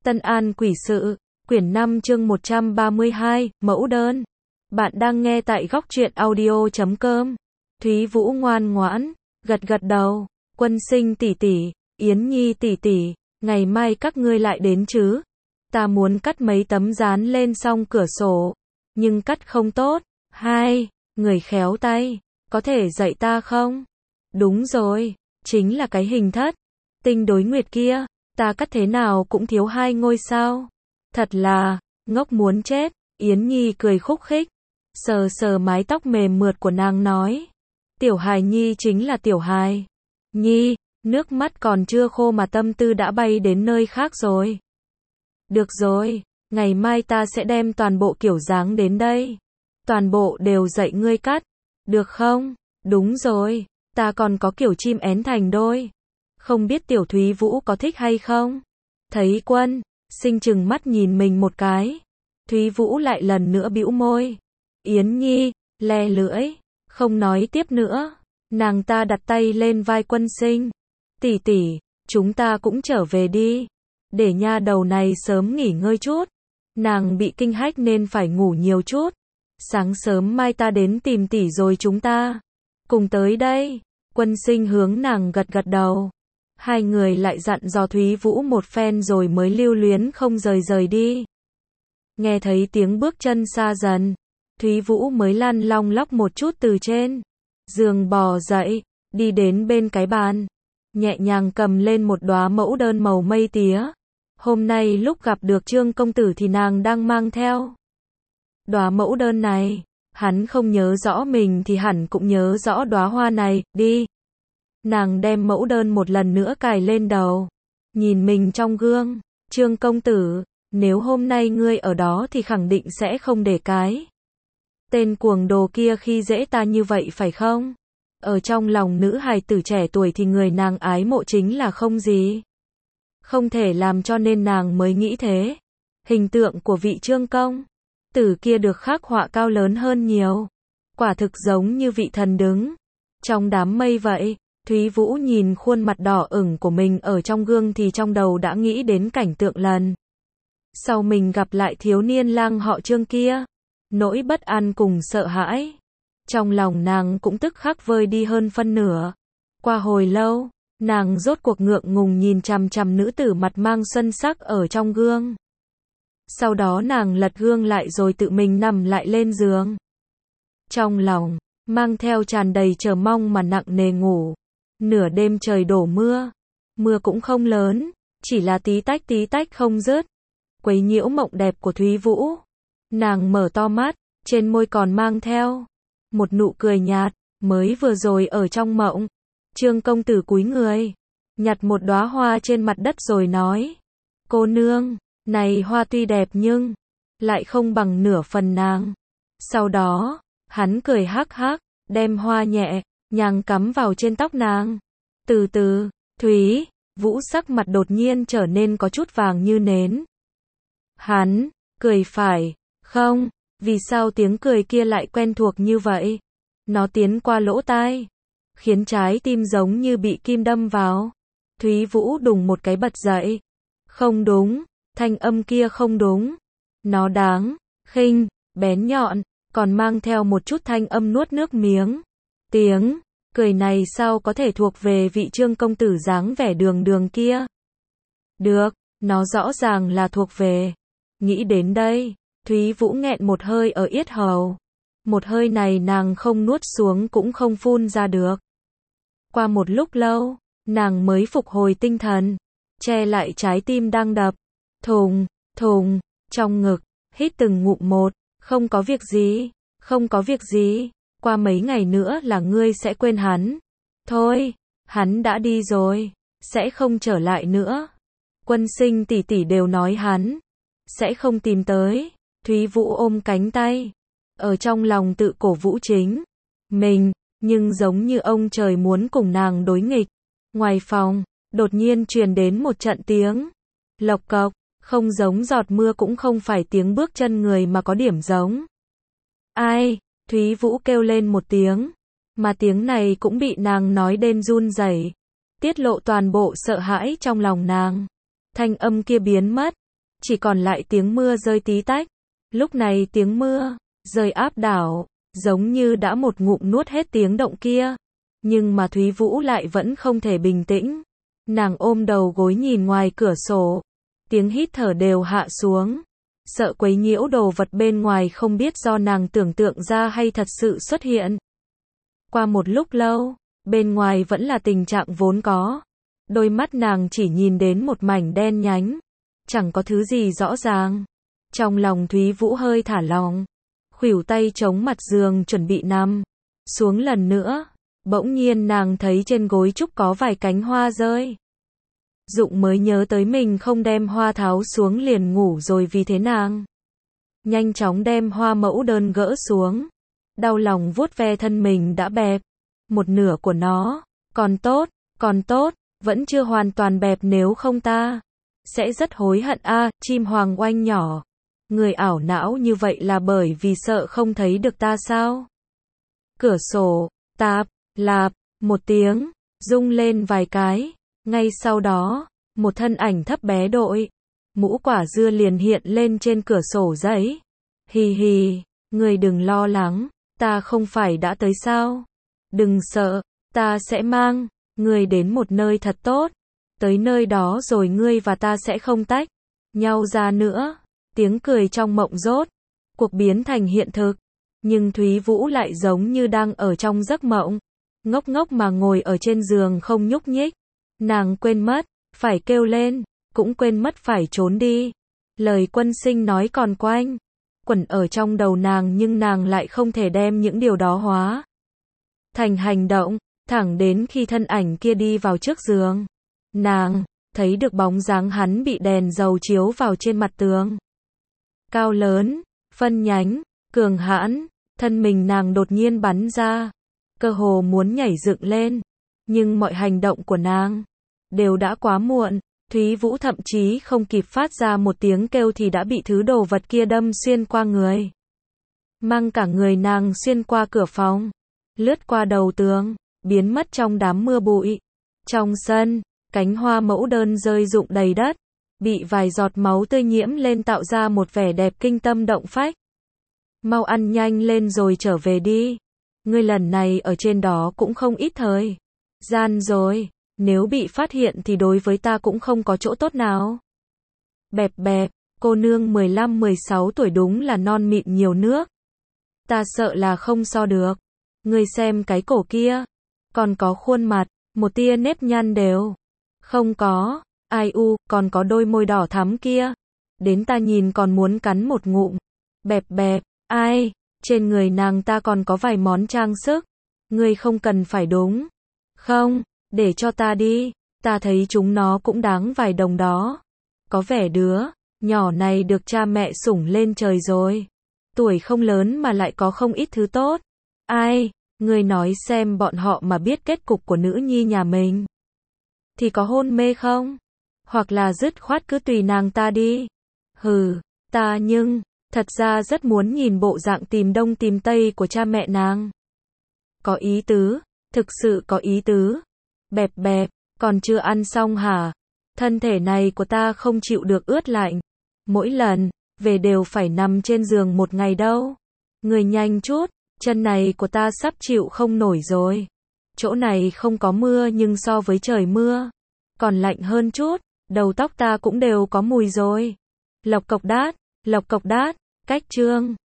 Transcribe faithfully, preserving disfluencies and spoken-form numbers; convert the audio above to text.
Tân An Quỷ Sự, quyển năm chương một trăm ba mươi hai, mẫu đơn. Bạn đang nghe tại góc truyện audio chấm com. Thúy Vũ ngoan ngoãn, gật gật đầu. Quân Sinh tỷ tỷ, Yến Nhi tỷ tỷ, ngày mai các ngươi lại đến chứ? Ta muốn cắt mấy tấm dán lên song cửa sổ, nhưng cắt không tốt. Hai, người khéo tay, có thể dạy ta không? Đúng rồi, chính là cái hình thất tinh đối nguyệt kia, ta cắt thế nào cũng thiếu hai ngôi sao. Thật là ngốc muốn chết. Yến Nhi cười khúc khích, sờ sờ mái tóc mềm mượt của nàng nói, tiểu hài Nhi chính là tiểu hài Nhi, nước mắt còn chưa khô mà tâm tư đã bay đến nơi khác rồi. Được rồi, ngày mai ta sẽ đem toàn bộ kiểu dáng đến đây, toàn bộ đều dạy ngươi cắt, được không? Đúng rồi, ta còn có kiểu chim én thành đôi, không biết tiểu Thúy Vũ có thích hay không? Thấy Quân Sinh chừng mắt nhìn mình một cái, Thúy Vũ lại lần nữa bĩu môi. Yến Nhi le lưỡi, không nói tiếp nữa. Nàng ta đặt tay lên vai Quân Sinh, tỷ tỷ, chúng ta cũng trở về đi, để nha đầu này sớm nghỉ ngơi chút. Nàng bị kinh hách nên phải ngủ nhiều chút. Sáng sớm mai ta đến tìm tỷ rồi chúng ta cùng tới đây. Quân Sinh hướng nàng gật gật đầu. Hai người lại dặn dò Thúy Vũ một phen rồi mới lưu luyến không rời rời đi. Nghe thấy tiếng bước chân xa dần, Thúy Vũ mới lăn long lóc một chút từ trên giường bò dậy, đi đến bên cái bàn, nhẹ nhàng cầm lên một đóa mẫu đơn màu mây tía. Hôm nay lúc gặp được Trương công tử thì nàng đang mang theo đóa mẫu đơn này, hắn không nhớ rõ mình thì hẳn cũng nhớ rõ đóa hoa này, đi. Nàng đem mẫu đơn một lần nữa cài lên đầu, nhìn mình trong gương, Trương công tử, nếu hôm nay ngươi ở đó thì khẳng định sẽ không để cái tên cuồng đồ kia khi dễ ta như vậy phải không? Ở trong lòng nữ hài tử trẻ tuổi thì người nàng ái mộ chính là không gì không thể làm, cho nên nàng mới nghĩ thế. Hình tượng của vị Trương công tử kia được khắc họa cao lớn hơn nhiều, quả thực giống như vị thần đứng trong đám mây vậy. Thúy Vũ nhìn khuôn mặt đỏ ửng của mình ở trong gương thì trong đầu đã nghĩ đến cảnh tượng lần sau mình gặp lại thiếu niên lang họ Trương kia. Nỗi bất an cùng sợ hãi trong lòng nàng cũng tức khắc vơi đi hơn phân nửa. Qua hồi lâu, nàng rốt cuộc ngượng ngùng nhìn chằm chằm nữ tử mặt mang xuân sắc ở trong gương. Sau đó nàng lật gương lại rồi tự mình nằm lại lên giường. Trong lòng mang theo tràn đầy chờ mong mà nặng nề ngủ. Nửa đêm trời đổ mưa, mưa cũng không lớn, chỉ là tí tách tí tách không dứt, quấy nhiễu mộng đẹp của Thúy Vũ. Nàng mở to mắt, trên môi còn mang theo một nụ cười nhạt. Mới vừa rồi ở trong mộng, Trương công tử cúi người, nhặt một đóa hoa trên mặt đất rồi nói, cô nương, này hoa tuy đẹp nhưng lại không bằng nửa phần nàng. Sau đó, hắn cười hắc hắc, đem hoa nhẹ nhàng cắm vào trên tóc nàng. Từ từ, Thúy Vũ sắc mặt đột nhiên trở nên có chút vàng như nến. Hắn cười phải không? Vì sao tiếng cười kia lại quen thuộc như vậy? Nó tiến qua lỗ tai, khiến trái tim giống như bị kim đâm vào. Thúy Vũ đùng một cái bật dậy. Không đúng, thanh âm kia không đúng. Nó đáng khinh, bén nhọn, còn mang theo một chút thanh âm nuốt nước miếng. Tiếng cười này sao có thể thuộc về vị Trương công tử dáng vẻ đường đường kia? Được, nó rõ ràng là thuộc về. Nghĩ đến đây, Thúy Vũ nghẹn một hơi ở yết hầu. Một hơi này nàng không nuốt xuống cũng không phun ra được. Qua một lúc lâu, nàng mới phục hồi tinh thần, che lại trái tim đang đập thùng thùng trong ngực, hít từng ngụm một. Không có việc gì, không có việc gì, qua mấy ngày nữa là ngươi sẽ quên hắn. Thôi, hắn đã đi rồi, sẽ không trở lại nữa. Quân Sinh tỷ tỷ đều nói hắn sẽ không tìm tới. Thúy Vũ ôm cánh tay, ở trong lòng tự cổ vũ chính mình, nhưng giống như ông trời muốn cùng nàng đối nghịch. Ngoài phòng, đột nhiên truyền đến một trận tiếng lộc cộc, không giống giọt mưa cũng không phải tiếng bước chân người mà có điểm giống. Ai? Thúy Vũ kêu lên một tiếng, mà tiếng này cũng bị nàng nói đến run rẩy, tiết lộ toàn bộ sợ hãi trong lòng nàng. Thanh âm kia biến mất, chỉ còn lại tiếng mưa rơi tí tách. Lúc này tiếng mưa rơi áp đảo, giống như đã một ngụm nuốt hết tiếng động kia. Nhưng mà Thúy Vũ lại vẫn không thể bình tĩnh. Nàng ôm đầu gối nhìn ngoài cửa sổ. Tiếng hít thở đều hạ xuống. Sợ quấy nhiễu đồ vật bên ngoài không biết do nàng tưởng tượng ra hay thật sự xuất hiện. Qua một lúc lâu, bên ngoài vẫn là tình trạng vốn có. Đôi mắt nàng chỉ nhìn đến một mảnh đen nhánh. Chẳng có thứ gì rõ ràng. Trong lòng Thúy Vũ hơi thả lỏng. Khuỷu tay chống mặt giường chuẩn bị nằm xuống lần nữa. Bỗng nhiên nàng thấy trên gối trúc có vài cánh hoa rơi. Dụng mới nhớ tới mình không đem hoa tháo xuống liền ngủ rồi, vì thế nàng nhanh chóng đem hoa mẫu đơn gỡ xuống. Đau lòng vuốt ve thân mình đã bẹp. Một nửa của nó. Còn tốt, còn tốt, vẫn chưa hoàn toàn bẹp, nếu không ta sẽ rất hối hận a. À, chim hoàng oanh nhỏ. Người ảo não như vậy là bởi vì sợ không thấy được ta sao? Cửa sổ, tạp, lạp, một tiếng, rung lên vài cái. Ngay sau đó, một thân ảnh thấp bé đội mũ quả dưa liền hiện lên trên cửa sổ giấy. Hì hì, người đừng lo lắng, ta không phải đã tới sao? Đừng sợ, ta sẽ mang người đến một nơi thật tốt. Tới nơi đó rồi ngươi và ta sẽ không tách nhau ra nữa. Tiếng cười trong mộng rốt cuộc biến thành hiện thực. Nhưng Thúy Vũ lại giống như đang ở trong giấc mộng. Ngốc ngốc mà ngồi ở trên giường không nhúc nhích. Nàng quên mất phải kêu lên, cũng quên mất phải trốn đi. Lời Quân Sinh nói còn quanh quẩn ở trong đầu nàng, nhưng nàng lại không thể đem những điều đó hóa thành hành động. Thẳng đến khi thân ảnh kia đi vào trước giường, nàng thấy được bóng dáng hắn bị đèn dầu chiếu vào trên mặt tường. Cao lớn, phân nhánh, cường hãn, thân mình nàng đột nhiên bắn ra, cơ hồ muốn nhảy dựng lên. Nhưng mọi hành động của nàng đều đã quá muộn. Thúy Vũ thậm chí không kịp phát ra một tiếng kêu thì đã bị thứ đồ vật kia đâm xuyên qua người. Mang cả người nàng xuyên qua cửa phòng, lướt qua đầu tường, biến mất trong đám mưa bụi. Trong sân, cánh hoa mẫu đơn rơi rụng đầy đất, bị vài giọt máu tươi nhiễm lên tạo ra một vẻ đẹp kinh tâm động phách. Mau ăn nhanh lên rồi trở về đi. Ngươi lần này ở trên đó cũng không ít thời gian rồi. Nếu bị phát hiện thì đối với ta cũng không có chỗ tốt nào. Bẹp bẹp, cô nương mười lăm mười sáu tuổi đúng là non mịn nhiều nước. Ta sợ là không so được. Ngươi xem cái cổ kia. Còn có khuôn mặt, một tia nếp nhăn đều không có. Ai u, còn có đôi môi đỏ thắm kia. Đến ta nhìn còn muốn cắn một ngụm. Bẹp bẹp, ai, trên người nàng ta còn có vài món trang sức. Ngươi không cần phải đúng không? Để cho ta đi, ta thấy chúng nó cũng đáng vài đồng đó. Có vẻ đứa nhỏ này được cha mẹ sủng lên trời rồi. Tuổi không lớn mà lại có không ít thứ tốt. Ai, ngươi nói xem, bọn họ mà biết kết cục của nữ nhi nhà mình thì có hôn mê không? Hoặc là dứt khoát cứ tùy nàng ta đi. Hừ, ta nhưng thật ra rất muốn nhìn bộ dạng tìm đông tìm tây của cha mẹ nàng. Có ý tứ, thực sự có ý tứ. Bẹp bẹp, còn chưa ăn xong hả? Thân thể này của ta không chịu được ướt lạnh. Mỗi lần về đều phải nằm trên giường một ngày đâu. Người nhanh chút, chân này của ta sắp chịu không nổi rồi. Chỗ này không có mưa nhưng so với trời mưa còn lạnh hơn chút. Đầu tóc ta cũng đều có mùi rồi. Lộc cộc đát, lộc cộc đát, cách chương.